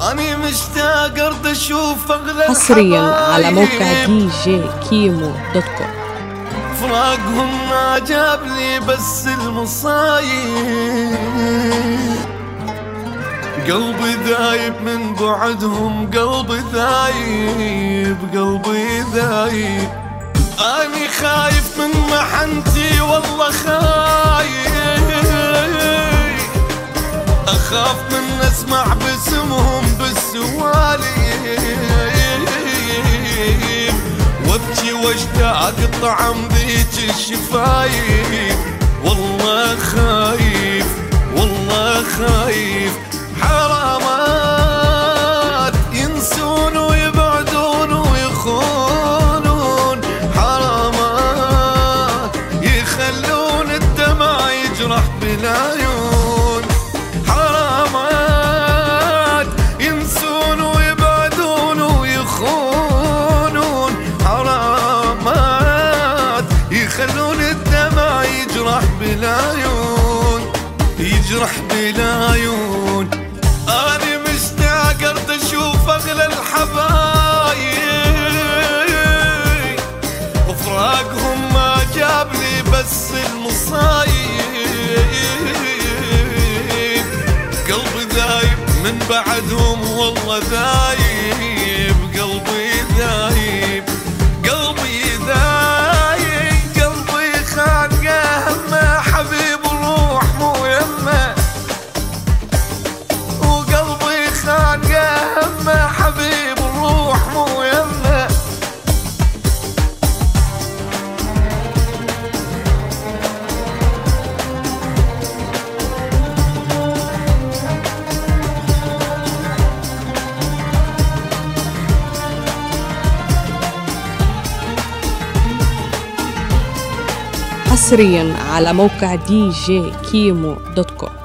أني مشتاق أرض أشوف أغلى حصريا على موقع djkimo.com. فراقهم ما جاب لي بس المصايب، قلبي ذايب من بعدهم، قلبي ذايب، قلبي ذايب. أني خايف من محنتي والله خايف، أخاف من أسمع باسمهم بالسواليف، وابكي واشتاق طعم ذيك الشفايف. والله خايف، والله خايف. حرامات ينسون ويبعدون ويخونون، حرامات يخلون الدمع يجرح بالعيون، حرامات ينسون ويبعدون ويخونون، حرامات يخلون الدمع يجرح بالعيون، يجرح بالعيون. أنا مشتاق أرد أشوف أغلى الحبايب، وفراقهم ما جاب لي بس المصايب، قلبي ذايب من بعدهم والله ذايب، قلبي ذايب، قلبي ذايب. قلبي خانقه همه حبيب الروح مو يمه، وقلبي خانقه همه حبيب الروح مو يمه. حصريا على موقع djkimo.com.